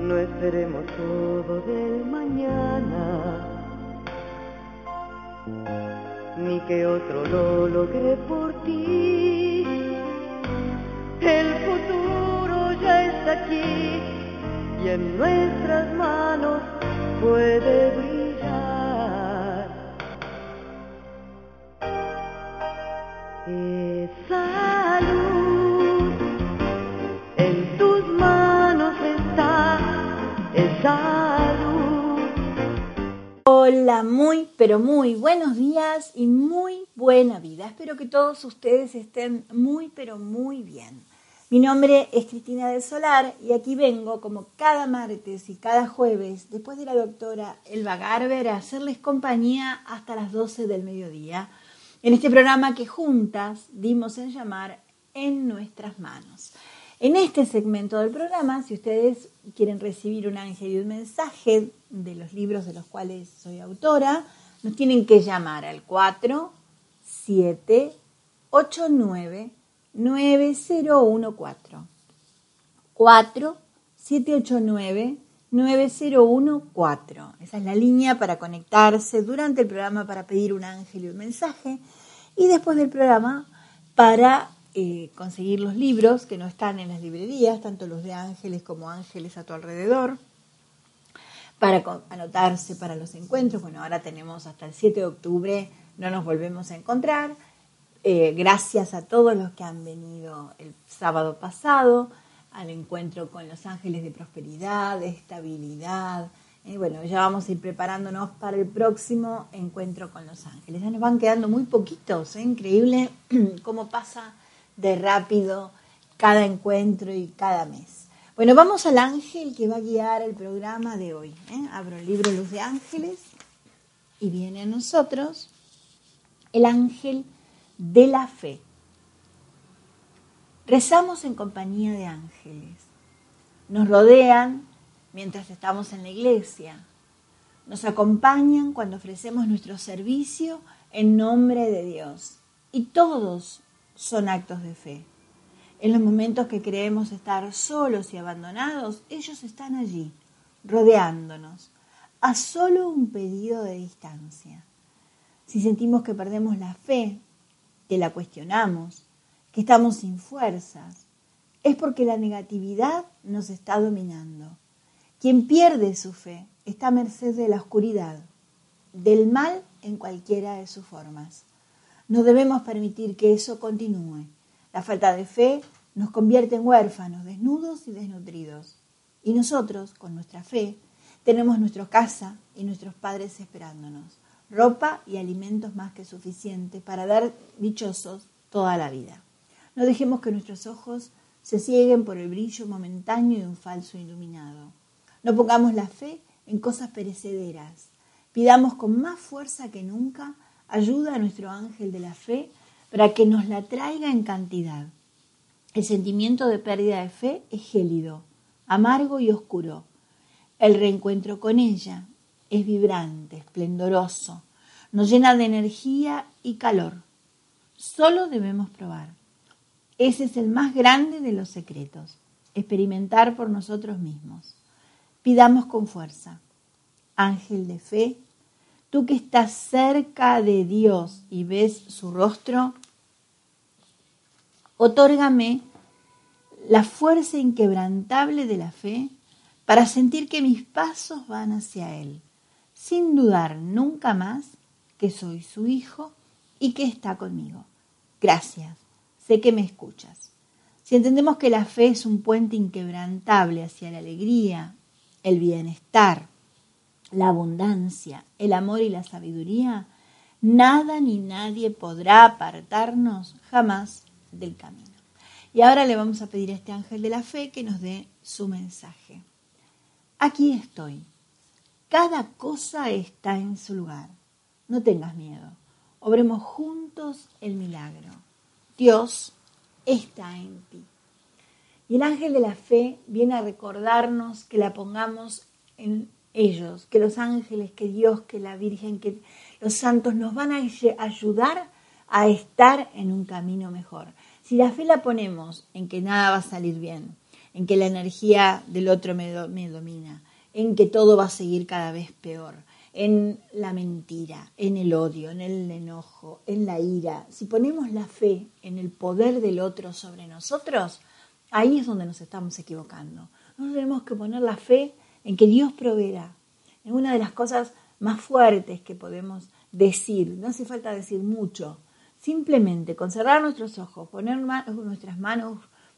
No esperemos todo del mañana, ni que otro lo logre por ti. El futuro ya está aquí y en nuestras manos puede brillar. Esa luz en tus manos está, esa luz. Hola, muy, pero muy buenos días y muy buena vida. Espero que todos ustedes estén muy, pero muy bien. Mi nombre es Cristina del Solar y aquí vengo como cada martes y cada jueves, después de la doctora Elba Garber, a hacerles compañía hasta las 12 del mediodía, en este programa que juntas dimos en llamar En Nuestras Manos. En este segmento del programa, si ustedes quieren recibir un ángel y un mensaje de los libros de los cuales soy autora, nos tienen que llamar al 4789-9014. 4789-9014. Esa es la línea para conectarse durante el programa para pedir un ángel y un mensaje. Y después del programa para conseguir los libros que no están en las librerías, tanto los de ángeles como ángeles a tu alrededor, para anotarse para los encuentros. Bueno, ahora tenemos hasta el 7 de octubre, no nos volvemos a encontrar. Gracias a todos los que han venido el sábado pasado al encuentro con los ángeles de prosperidad, de estabilidad. Bueno, ya vamos a ir preparándonos para el próximo encuentro con los ángeles. Ya nos van quedando muy poquitos, increíble cómo pasa de rápido cada encuentro y cada mes. Bueno, vamos al ángel que va a guiar el programa de hoy. Abro el libro Luz de Ángeles y viene a nosotros el ángel de la fe. Rezamos en compañía de ángeles. Nos rodean mientras estamos en la iglesia. Nos acompañan cuando ofrecemos nuestro servicio en nombre de Dios. Y todos son actos de fe. En los momentos que creemos estar solos y abandonados, ellos están allí, rodeándonos, a solo un pedido de distancia. Si sentimos que perdemos la fe, que la cuestionamos, que estamos sin fuerzas, es porque la negatividad nos está dominando. Quien pierde su fe está a merced de la oscuridad, del mal en cualquiera de sus formas. No debemos permitir que eso continúe. La falta de fe nos convierte en huérfanos, desnudos y desnutridos. Y nosotros, con nuestra fe, tenemos nuestra casa y nuestros padres esperándonos, ropa y alimentos más que suficientes para dar dichosos toda la vida. No dejemos que nuestros ojos se cieguen por el brillo momentáneo de un falso iluminado. No pongamos la fe en cosas perecederas. Pidamos con más fuerza que nunca ayuda a nuestro ángel de la fe para que nos la traiga en cantidad. El sentimiento de pérdida de fe es gélido, amargo y oscuro. El reencuentro con ella es vibrante, esplendoroso, nos llena de energía y calor. Solo debemos probar. Ese es el más grande de los secretos, experimentar por nosotros mismos. Pidamos con fuerza. Ángel de fe, tú que estás cerca de Dios y ves su rostro, otórgame la fuerza inquebrantable de la fe para sentir que mis pasos van hacia Él, sin dudar nunca más que soy su hijo y que está conmigo. Gracias, sé que me escuchas. Si entendemos que la fe es un puente inquebrantable hacia la alegría, el bienestar, la abundancia, el amor y la sabiduría, nada ni nadie podrá apartarnos jamás del camino. Y ahora le vamos a pedir a este ángel de la fe que nos dé su mensaje. Aquí estoy. Cada cosa está en su lugar. No tengas miedo. Obremos juntos el milagro. Dios está en ti. Y el ángel de la fe viene a recordarnos que la pongamos en ellos, que los ángeles, que Dios, que la Virgen, que los santos nos van a ayudar a estar en un camino mejor. Si la fe la ponemos en que nada va a salir bien, en que la energía del otro me domina, en que todo va a seguir cada vez peor, en la mentira, en el odio, en el enojo, en la ira. Si ponemos la fe en el poder del otro sobre nosotros, ahí es donde nos estamos equivocando. Nosotros tenemos que poner la fe en que Dios proveerá. Es una de las cosas más fuertes que podemos decir. No hace falta decir mucho. Simplemente con cerrar nuestros ojos, poner nuestras manos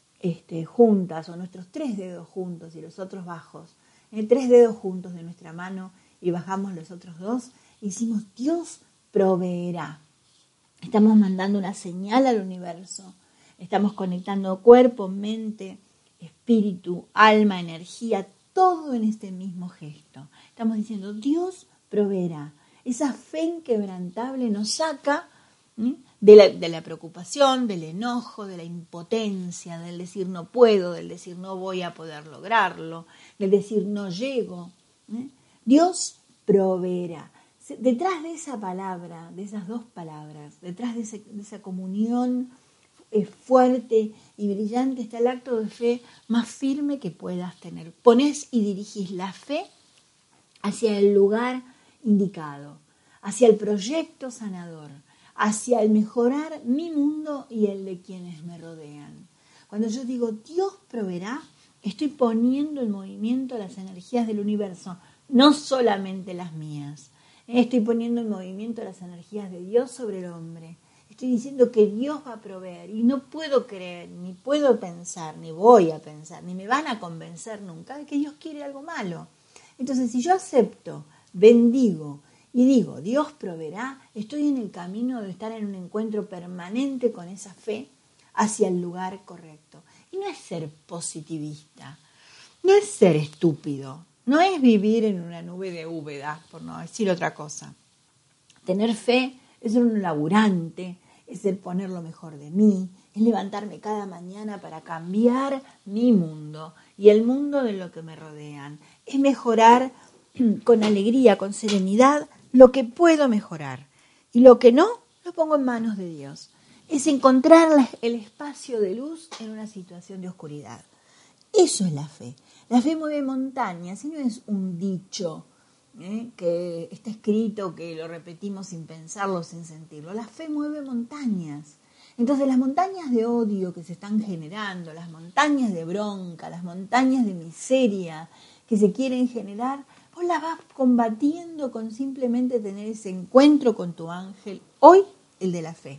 juntas o nuestros 3 dedos juntos y los otros bajos, 3 dedos juntos de nuestra mano y bajamos los otros 2, y decimos Dios proveerá. Estamos mandando una señal al universo. Estamos conectando cuerpo, mente, espíritu, alma, energía, todo en este mismo gesto. Estamos diciendo, Dios proveerá. Esa fe inquebrantable nos saca de la preocupación, del enojo, de la impotencia, del decir no puedo, del decir no voy a poder lograrlo, del decir no llego. Dios proveerá. Detrás de esa palabra, de esas 2 palabras, detrás de esa comunión fuerte y brillante, está el acto de fe más firme que puedas tener. Ponés y dirigís la fe hacia el lugar indicado, hacia el proyecto sanador, hacia el mejorar mi mundo y el de quienes me rodean. Cuando yo digo Dios proveerá, estoy poniendo en movimiento las energías del universo, no solamente las mías. Estoy poniendo en movimiento las energías de Dios sobre el hombre. Estoy diciendo que Dios va a proveer y no puedo creer, ni puedo pensar, ni voy a pensar, ni me van a convencer nunca de que Dios quiere algo malo. Entonces, si yo acepto, bendigo y digo, Dios proveerá, estoy en el camino de estar en un encuentro permanente con esa fe hacia el lugar correcto. Y no es ser positivista, no es ser estúpido, no es vivir en una nube de úbeda, por no decir otra cosa. Tener fe es ser un laburante, es el poner lo mejor de mí, es levantarme cada mañana para cambiar mi mundo y el mundo de lo que me rodean. Es mejorar con alegría, con serenidad, lo que puedo mejorar. Y lo que no, lo pongo en manos de Dios. Es encontrar el espacio de luz en una situación de oscuridad. Eso es la fe. La fe mueve montañas y no es un dicho que está escrito, que lo repetimos sin pensarlo, sin sentirlo. La fe mueve montañas. Entonces las montañas de odio que se están generando, las montañas de bronca, las montañas de miseria que se quieren generar, vos las vas combatiendo con simplemente tener ese encuentro con tu ángel, hoy el de la fe.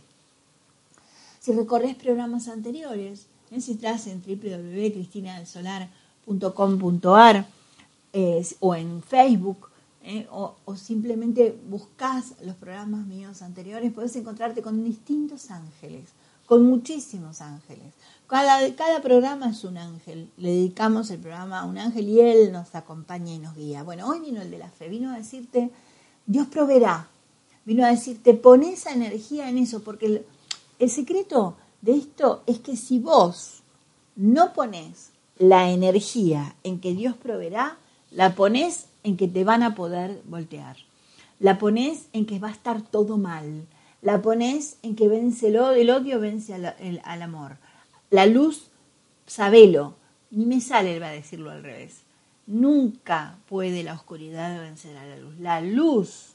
Si recorres programas anteriores, si estás en www.cristinadelsolar.com.ar o en Facebook, o simplemente buscas los programas míos anteriores, podés encontrarte con distintos ángeles, con muchísimos ángeles. Cada programa es un ángel. Le dedicamos el programa a un ángel y él nos acompaña y nos guía. Bueno, hoy vino el de la fe, vino a decirte, Dios proveerá. Vino a decirte, pon esa energía en eso, porque el secreto de esto es que si vos no ponés la energía en que Dios proveerá, la ponés en que te van a poder voltear. La ponés en que va a estar todo mal. La ponés en que vence el odio vence al amor. La luz, sabelo, ni me sale, va a decirlo al revés. Nunca puede la oscuridad vencer a la luz. La luz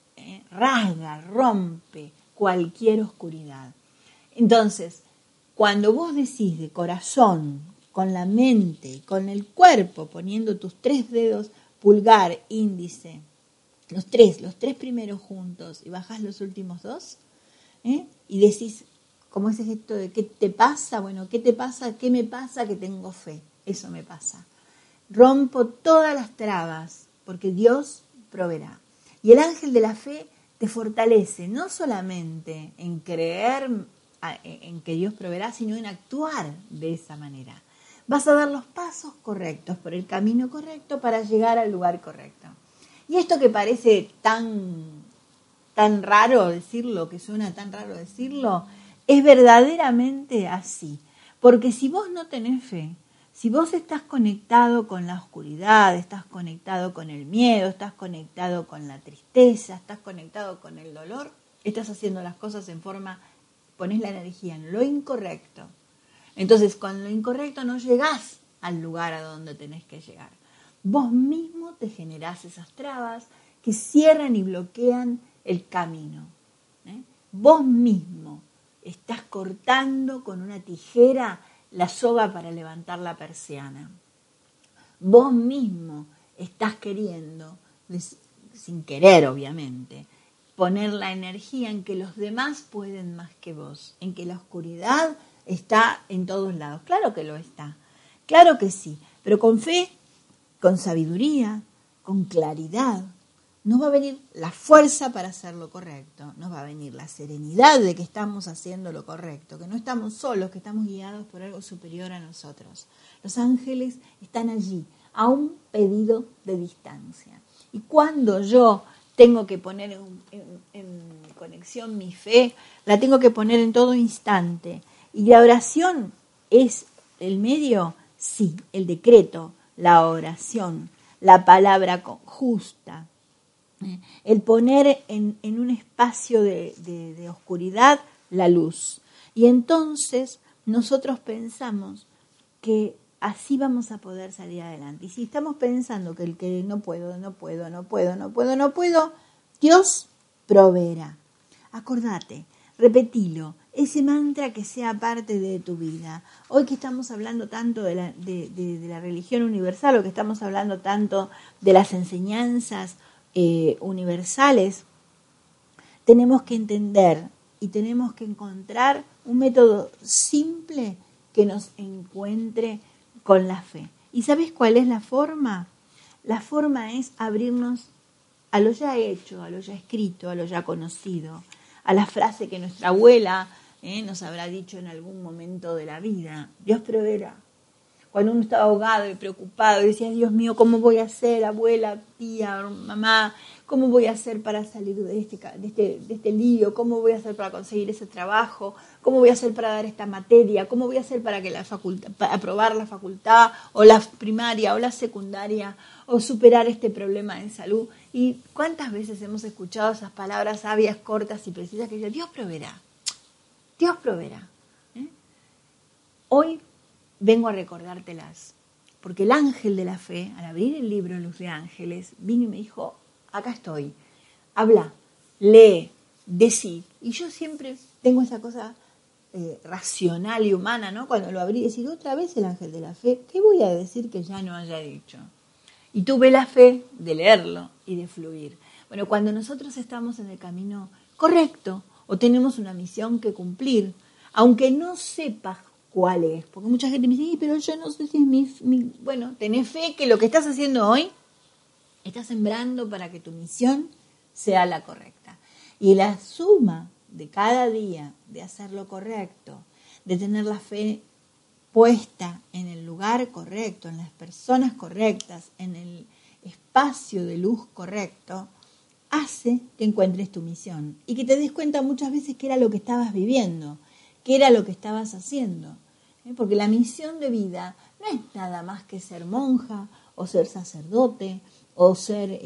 rasga, rompe cualquier oscuridad. Entonces, cuando vos decís de corazón, con la mente, con el cuerpo, poniendo tus 3 dedos, pulgar, índice, los tres primeros juntos y bajás los últimos 2, y decís, ¿cómo es esto de qué te pasa? Bueno, ¿qué te pasa? ¿Qué me pasa? Que tengo fe. Eso me pasa. Rompo todas las trabas porque Dios proveerá. Y el ángel de la fe te fortalece no solamente en creer en que Dios proveerá, sino en actuar de esa manera. Vas a dar los pasos correctos por el camino correcto para llegar al lugar correcto. Y esto que parece tan raro decirlo, que suena tan raro decirlo, es verdaderamente así. Porque si vos no tenés fe, si vos estás conectado con la oscuridad, estás conectado con el miedo, estás conectado con la tristeza, estás conectado con el dolor, estás haciendo las cosas en forma, ponés la energía en lo incorrecto. Entonces, con lo incorrecto no llegás al lugar a donde tenés que llegar. Vos mismo te generás esas trabas que cierran y bloquean el camino. Vos mismo estás cortando con una tijera la soga para levantar la persiana. Vos mismo estás queriendo, sin querer obviamente, poner la energía en que los demás pueden más que vos, en que la oscuridad está en todos lados. Claro que lo está, claro que sí, pero con fe, con sabiduría, con claridad, nos va a venir la fuerza para hacer lo correcto, nos va a venir la serenidad de que estamos haciendo lo correcto, que no estamos solos, que estamos guiados por algo superior a nosotros. Los ángeles están allí, a un pedido de distancia. Y cuando yo tengo que poner en conexión mi fe, la tengo que poner en todo instante. ¿Y la oración es el medio? Sí, el decreto, la oración, la palabra justa. El poner en un espacio de oscuridad la luz. Y entonces nosotros pensamos que así vamos a poder salir adelante. Y si estamos pensando que el que no puedo, Dios proveerá. Acordate, repetilo, ese mantra que sea parte de tu vida. Hoy que estamos hablando tanto de la religión universal, o que estamos hablando tanto de las enseñanzas universales, tenemos que entender y tenemos que encontrar un método simple que nos encuentre con la fe. ¿Y sabes cuál es la forma? La forma es abrirnos a lo ya hecho, a lo ya escrito, a lo ya conocido, a la frase que nuestra abuela nos habrá dicho en algún momento de la vida: Dios proveerá. Cuando uno estaba ahogado y preocupado y decía: Dios mío, ¿cómo voy a hacer, abuela, tía, mamá? ¿Cómo voy a hacer para salir de este lío? ¿Cómo voy a hacer para conseguir ese trabajo? ¿Cómo voy a hacer para dar esta materia? ¿Cómo voy a hacer para que para aprobar la facultad o la primaria o la secundaria o superar este problema de salud? ¿Y cuántas veces hemos escuchado esas palabras sabias, cortas y precisas que dicen: Dios proveerá, Dios proveerá? Hoy vengo a recordártelas, porque el ángel de la fe, al abrir el libro Luz de Ángeles, vino y me dijo: acá estoy, habla, lee, decí. Y yo siempre tengo esa cosa racional y humana, ¿no? Cuando lo abrí, decir: otra vez el ángel de la fe, ¿qué voy a decir que ya no haya dicho? Y tuve la fe de leerlo y de fluir. Bueno, cuando nosotros estamos en el camino correcto o tenemos una misión que cumplir, aunque no sepas cuál es, porque mucha gente me dice: pero yo no sé si es mi... Bueno, tenés fe que lo que estás haciendo hoy estás sembrando para que tu misión sea la correcta. Y la suma de cada día de hacer lo correcto, de tener la fe puesta en el lugar correcto, en las personas correctas, en el espacio de luz correcto, hace que encuentres tu misión y que te des cuenta muchas veces que era lo que estabas viviendo, que era lo que estabas haciendo. Porque la misión de vida no es nada más que ser monja o ser sacerdote o ser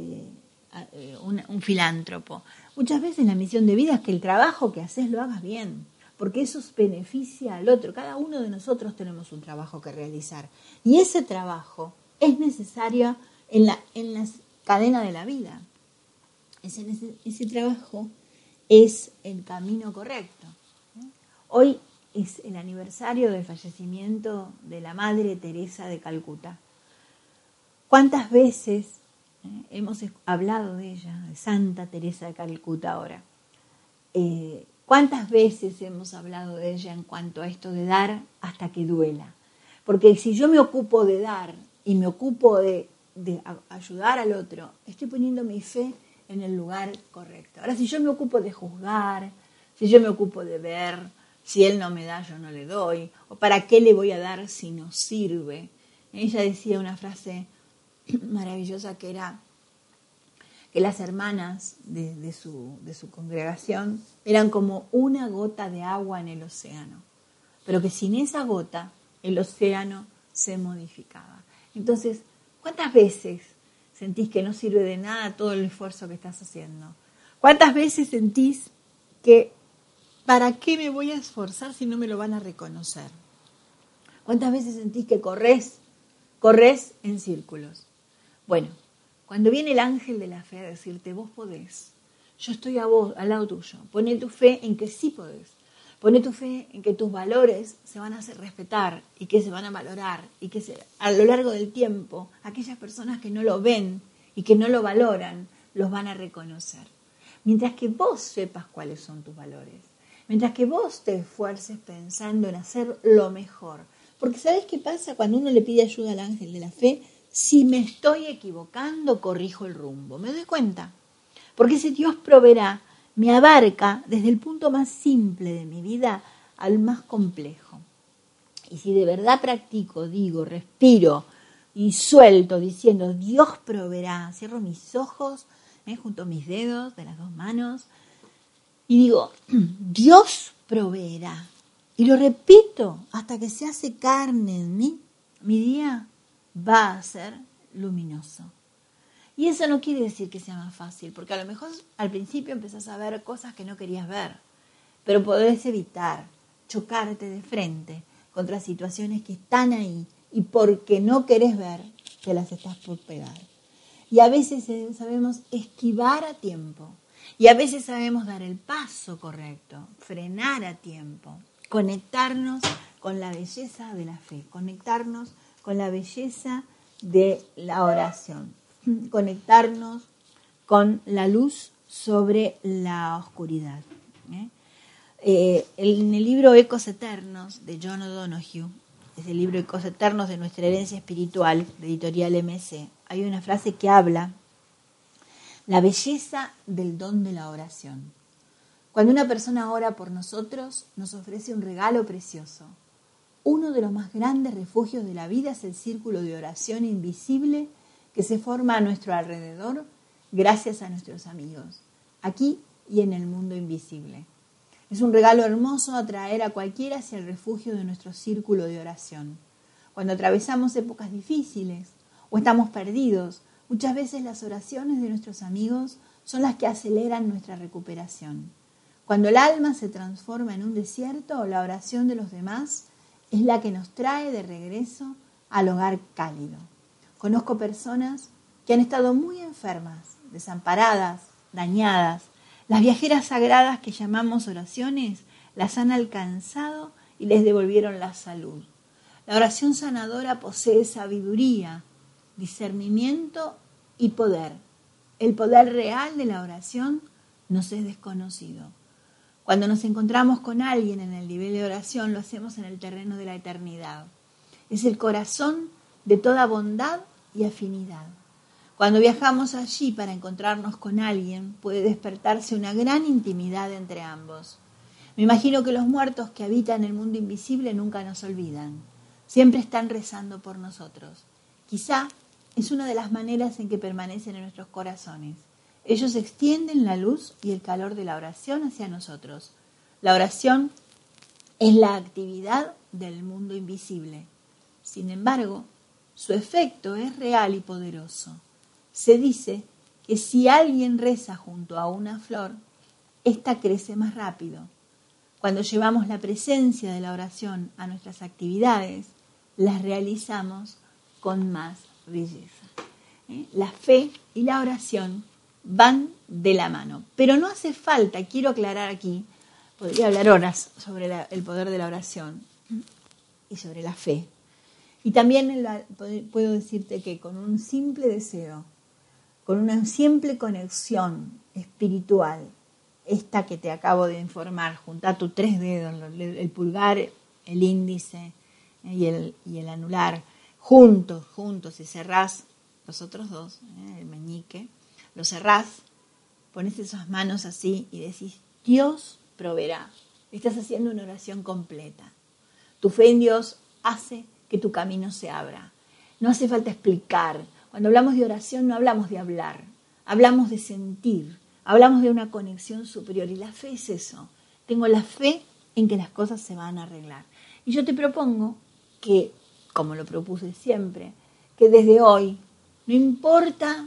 un filántropo. Muchas veces la misión de vida es que el trabajo que haces lo hagas bien, porque eso beneficia al otro. Cada uno de nosotros tenemos un trabajo que realizar y ese trabajo es necesario en la cadena de la vida. Ese trabajo es el camino correcto. Hoy es el aniversario del fallecimiento de la Madre Teresa de Calcuta. ¿Cuántas veces hemos hablado de ella, de Santa Teresa de Calcuta ahora? ¿Cuántas veces hemos hablado de ella en cuanto a esto de dar hasta que duela? Porque si yo me ocupo de dar y me ocupo de ayudar al otro, estoy poniendo mi fe en el lugar correcto. Ahora, si yo me ocupo de juzgar, si yo me ocupo de ver, si él no me da, yo no le doy, o para qué le voy a dar si no sirve. Ella decía una frase maravillosa que era que las hermanas de su congregación eran como una gota de agua en el océano, pero que sin esa gota el océano se modificaba. Entonces, ¿cuántas veces sentís que no sirve de nada todo el esfuerzo que estás haciendo? ¿Cuántas veces sentís que ¿para qué me voy a esforzar si no me lo van a reconocer? ¿Cuántas veces sentís que corres en círculos? Bueno, cuando viene el ángel de la fe a decirte, vos podés, yo estoy a vos, al lado tuyo, poné tu fe en que sí podés, poné tu fe en que tus valores se van a hacer respetar y que se van a valorar y que a lo largo del tiempo aquellas personas que no lo ven y que no lo valoran, los van a reconocer. Mientras que vos sepas cuáles son tus valores, mientras que vos te esfuerces pensando en hacer lo mejor. Porque ¿sabés qué pasa cuando uno le pide ayuda al ángel de la fe? Si me estoy equivocando, corrijo el rumbo. ¿Me doy cuenta? Porque ese Dios proveerá, me abarca desde el punto más simple de mi vida al más complejo. Y si de verdad practico, digo, respiro y suelto diciendo Dios proveerá, cierro mis ojos, junto mis dedos de las dos manos y digo Dios proveerá. Y lo repito hasta que se hace carne en mí, mi día va a ser luminoso. Y eso no quiere decir que sea más fácil, porque a lo mejor al principio empezás a ver cosas que no querías ver, pero podés evitar chocarte de frente contra situaciones que están ahí y porque no querés ver, te las estás por pegar. Y a veces sabemos esquivar a tiempo, y a veces sabemos dar el paso correcto, frenar a tiempo, conectarnos con la belleza de la fe, conectarnos con la belleza de la oración, conectarnos con la luz sobre la oscuridad. En el libro Ecos Eternos de John O'Donoghue, es el libro Ecos Eternos de nuestra herencia espiritual, de Editorial MC, hay una frase que habla la belleza del don de la oración. Cuando una persona ora por nosotros, nos ofrece un regalo precioso. Uno de los más grandes refugios de la vida es el círculo de oración invisible que se forma a nuestro alrededor gracias a nuestros amigos, aquí y en el mundo invisible. Es un regalo hermoso atraer a cualquiera hacia el refugio de nuestro círculo de oración. Cuando atravesamos épocas difíciles o estamos perdidos, muchas veces las oraciones de nuestros amigos son las que aceleran nuestra recuperación. Cuando el alma se transforma en un desierto, la oración de los demás es la que nos trae de regreso al hogar cálido. Conozco personas que han estado muy enfermas, desamparadas, dañadas. Las viajeras sagradas que llamamos oraciones las han alcanzado y les devolvieron la salud. La oración sanadora posee sabiduría, discernimiento y poder. El poder real de la oración nos es desconocido. Cuando nos encontramos con alguien en el nivel de oración, lo hacemos en el terreno de la eternidad. Es el corazón de toda bondad y afinidad. Cuando viajamos allí para encontrarnos con alguien, puede despertarse una gran intimidad entre ambos. Me imagino que los muertos que habitan el mundo invisible nunca nos olvidan. Siempre están rezando por nosotros. Quizá es una de las maneras en que permanecen en nuestros corazones. Ellos extienden la luz y el calor de la oración hacia nosotros. La oración es la actividad del mundo invisible. Sin embargo, su efecto es real y poderoso. Se dice que si alguien reza junto a una flor, ésta crece más rápido. Cuando llevamos la presencia de la oración a nuestras actividades, las realizamos con más belleza. La fe y la oración van de la mano. Pero no hace falta, quiero aclarar aquí, podría hablar horas sobre el poder de la oración y sobre la fe. Y también puedo decirte que con un simple deseo, con una simple conexión espiritual, esta que te acabo de informar, junta tus 3 dedos, el pulgar, el índice y el anular, juntos, y cerrás los otros dos, el meñique, lo cerrás, pones esas manos así y decís, Dios proveerá. Estás haciendo una oración completa. Tu fe en Dios hace que tu camino se abra. No hace falta explicar. Cuando hablamos de oración no hablamos de hablar, hablamos de sentir, hablamos de una conexión superior. Y la fe es eso. Tengo la fe en que las cosas se van a arreglar. Y yo te propongo que, como lo propuse siempre, que desde hoy, no importa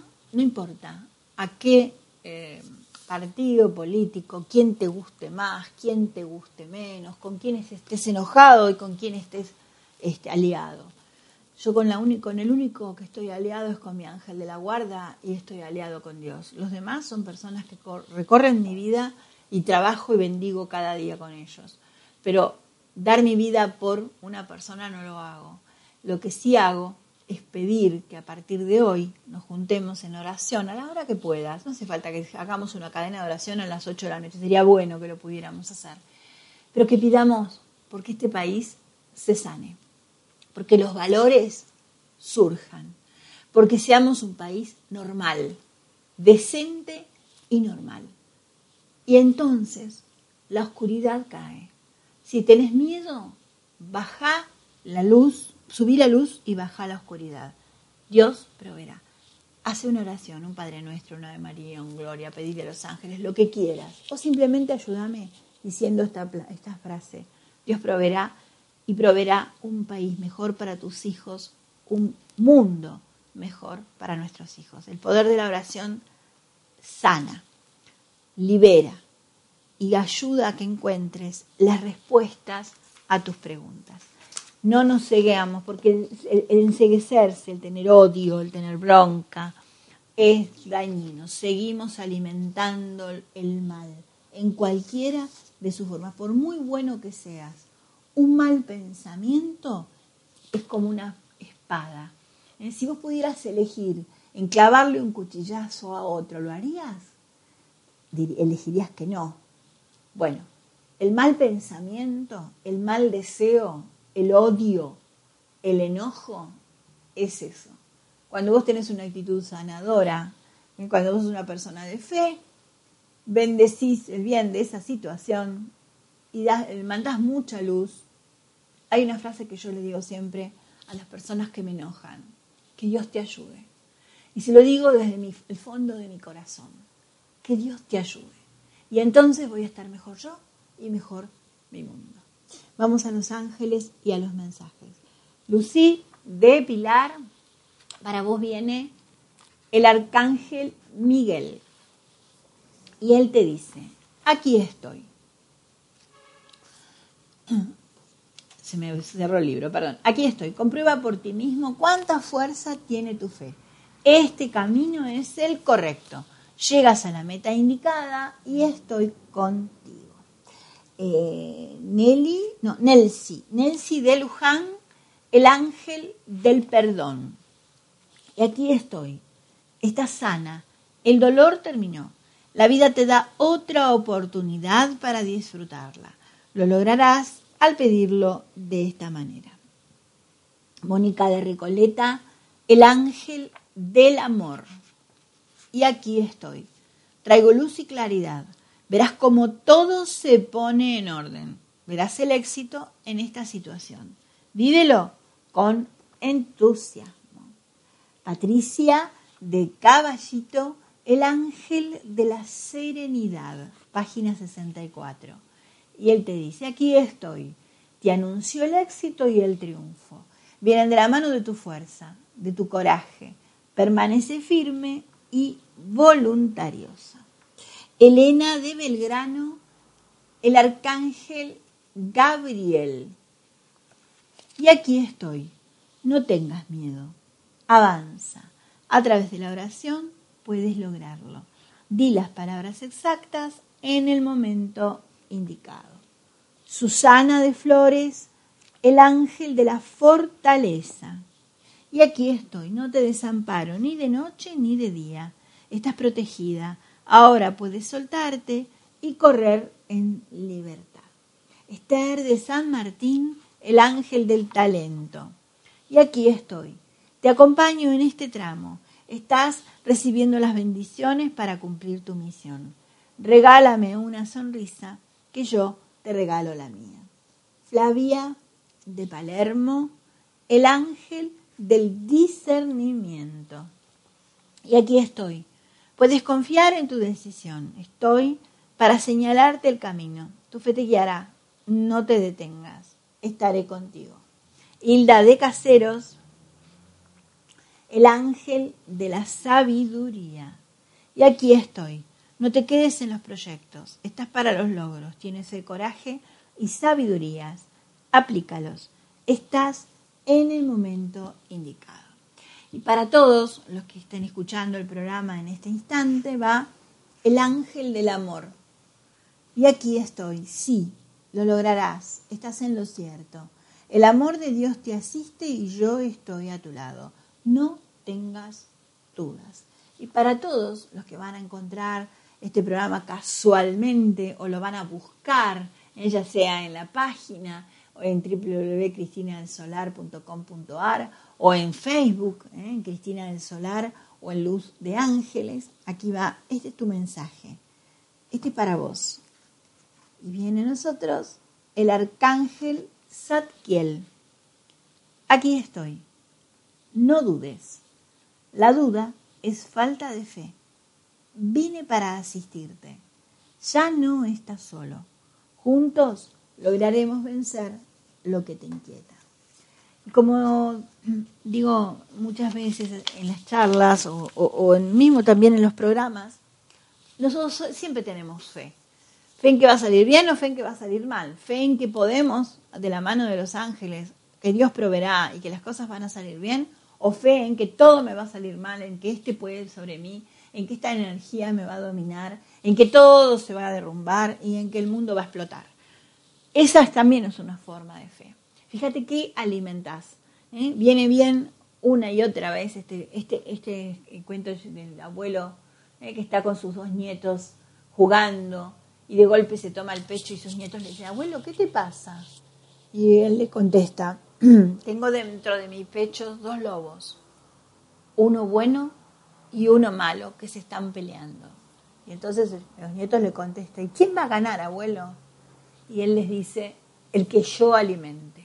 a qué partido político, quién te guste más, quién te guste menos, con quién estés enojado y con quién estés aliado. Yo con el único que estoy aliado es con mi ángel de la guarda y estoy aliado con Dios. Los demás son personas que recorren mi vida y trabajo y bendigo cada día con ellos. Pero dar mi vida por una persona no lo hago. Lo que sí hago es pedir que a partir de hoy nos juntemos en oración a la hora que puedas. No hace falta que hagamos una cadena de oración a las 8 de la noche. Sería bueno que lo pudiéramos hacer. Pero que pidamos porque este país se sane. Porque los valores surjan. Porque seamos un país normal, decente y normal. Y entonces la oscuridad cae. Si tenés miedo, bajá la luz, subí la luz y bajá la oscuridad. Dios proveerá. Hace una oración, un Padre Nuestro, una Ave María, un Gloria, pedirle a los ángeles, lo que quieras. O simplemente ayúdame diciendo esta frase. Dios proveerá y proveerá un país mejor para tus hijos, un mundo mejor para nuestros hijos. El poder de la oración sana, libera y ayuda a que encuentres las respuestas a tus preguntas. No nos ceguemos, porque el enceguecerse, el tener odio, el tener bronca, es dañino. Seguimos alimentando el mal en cualquiera de sus formas, por muy bueno que seas. Un mal pensamiento es como una espada. Si vos pudieras elegir en clavarle un cuchillazo a otro, ¿lo harías? Elegirías que no. Bueno, el mal pensamiento, el mal deseo, el odio, el enojo, es eso. Cuando vos tenés una actitud sanadora, cuando vos sos una persona de fe, bendecís el bien de esa situación y mandás mucha luz. Hay una frase que yo le digo siempre a las personas que me enojan, que Dios te ayude. Y se lo digo desde el fondo de mi corazón, que Dios te ayude. Y entonces voy a estar mejor yo y mejor mi mundo. Vamos a los ángeles y a los mensajes. Lucy de Pilar, para vos viene el arcángel Miguel. Y él te dice, aquí estoy. Se me cerró el libro, perdón. Aquí estoy. Comprueba por ti mismo cuánta fuerza tiene tu fe. Este camino es el correcto. Llegas a la meta indicada y estoy contigo. Nelcy de Luján, el ángel del perdón. Y aquí estoy. Estás sana. El dolor terminó. La vida te da otra oportunidad para disfrutarla. Lo lograrás al pedirlo de esta manera. Mónica de Recoleta, el ángel del amor. Y aquí estoy. Traigo luz y claridad. Verás cómo todo se pone en orden. Verás el éxito en esta situación. Vívelo con entusiasmo. Patricia de Caballito, el ángel de la serenidad. Página 64. Y él te dice, aquí estoy, te anunció el éxito y el triunfo. Vienen de la mano de tu fuerza, de tu coraje. Permanece firme y voluntariosa. Elena de Belgrano, el arcángel Gabriel. Y aquí estoy, no tengas miedo, avanza. A través de la oración puedes lograrlo. Di las palabras exactas en el momento indicado. Susana de Flores, el ángel de la fortaleza. Y aquí estoy, no te desamparo ni de noche ni de día. Estás protegida. Ahora puedes soltarte y correr en libertad. Esther de San Martín, el ángel del talento. Y aquí estoy. Te acompaño en este tramo. Estás recibiendo las bendiciones para cumplir tu misión. Regálame una sonrisa que yo te regalo la mía. Flavia de Palermo, el ángel del discernimiento. Y aquí estoy. Puedes confiar en tu decisión. Estoy para señalarte el camino. Tu fe te guiará. No te detengas. Estaré contigo. Hilda de Caseros, el ángel de la sabiduría. Y aquí estoy. No te quedes en los proyectos. Estás para los logros. Tienes el coraje y sabidurías. Aplícalos. estás en el momento indicado. Y para todos los que estén escuchando el programa en este instante va el ángel del amor. Y aquí estoy, sí, lo lograrás, estás en lo cierto. El amor de Dios te asiste y yo estoy a tu lado. No tengas dudas. Y para todos los que van a encontrar este programa casualmente o lo van a buscar, ya sea en la página o en www.cristinalsolar.com.ar o en Facebook, en Cristina del Solar o en Luz de Ángeles, aquí va, este es tu mensaje, este es para vos. Y viene a nosotros el arcángel Zadkiel. Aquí estoy, no dudes, la duda es falta de fe. Vine para asistirte. Ya no estás solo. Juntos lograremos vencer lo que te inquieta. Y como digo muchas veces en las charlas o mismo también en los programas, nosotros siempre tenemos fe. Fe en que va a salir bien o fe en que va a salir mal. Fe en que podemos, de la mano de los ángeles, que Dios proveerá y que las cosas van a salir bien, o fe en que todo me va a salir mal, en que este puede sobre mí, en que esta energía me va a dominar, en que todo se va a derrumbar y en que el mundo va a explotar. Esa también es una forma de fe. Fíjate qué alimentás. Viene bien una y otra vez este cuento del abuelo que está con sus 2 nietos jugando y de golpe se toma el pecho y sus nietos le dicen, abuelo, ¿qué te pasa? Y él le contesta, tengo dentro de mi pecho 2 lobos, uno bueno y uno malo que se están peleando. Y entonces los nietos le contestan, ¿y quién va a ganar, abuelo? Y él les dice, el que yo alimente.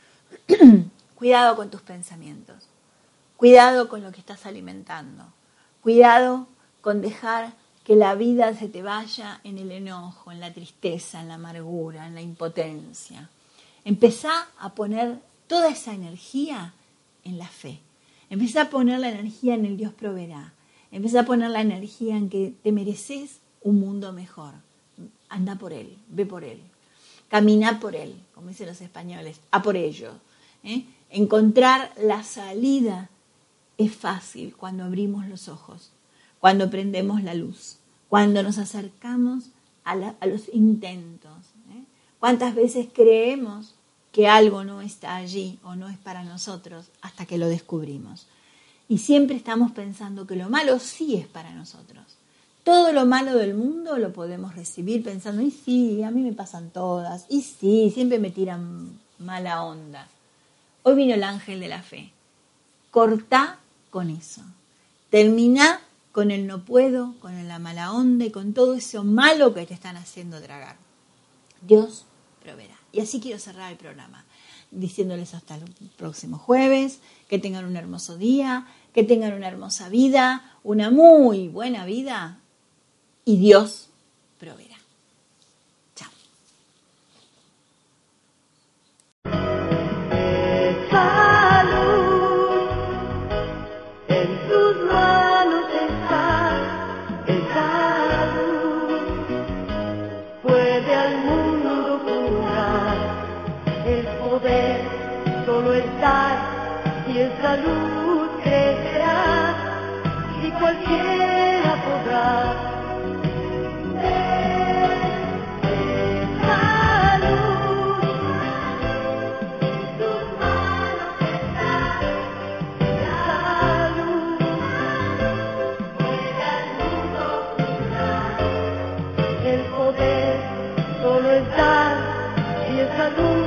Cuidado con tus pensamientos, cuidado con lo que estás alimentando, cuidado con dejar que la vida se te vaya en el enojo, en la tristeza, en la amargura, en la impotencia. Empezá a poner toda esa energía en la fe. Empezá a poner la energía en el Dios proveerá. Empezá a poner la energía en que te mereces un mundo mejor. Anda por él, ve por él. Camina por él, como dicen los españoles, a por ello. Encontrar la salida es fácil cuando abrimos los ojos, cuando prendemos la luz, cuando nos acercamos a los intentos. ¿Cuántas veces creemos que algo no está allí o no es para nosotros hasta que lo descubrimos? Y siempre estamos pensando que lo malo sí es para nosotros. Todo lo malo del mundo lo podemos recibir pensando, y sí, a mí me pasan todas, y sí, siempre me tiran mala onda. Hoy vino el ángel de la fe. Cortá con eso. Terminá con el no puedo, con la mala onda y con todo eso malo que te están haciendo tragar. Dios proveerá. Y así quiero cerrar el programa, diciéndoles hasta el próximo jueves, que tengan un hermoso día, que tengan una hermosa vida, una muy buena vida, y Dios proveerá. Chao. Salud, en tus manos está esa luz, puede al mundo curar, el poder solo está y esa luz crecerá y cualquiera podrá. Solo está y esa luz